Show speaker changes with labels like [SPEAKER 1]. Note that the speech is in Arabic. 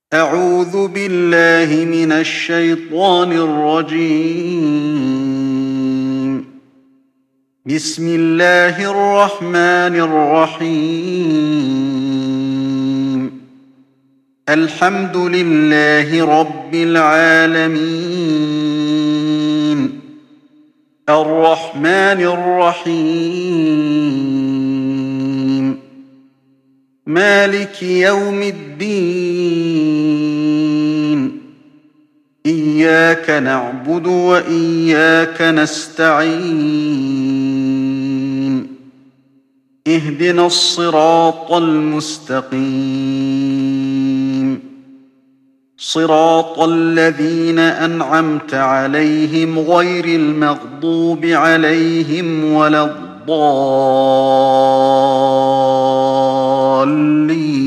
[SPEAKER 1] أعوذ بالله من الشيطان الرجيم. بسم الله الرحمن الرحيم. الحمد لله رب العالمين. الرحمن الرحيم. مالك يوم الدين. إياك نعبد وإياك نستعين. اهدنا الصراط المستقيم. صراط الذين أنعمت عليهم غير المغضوب عليهم ولا الضالين.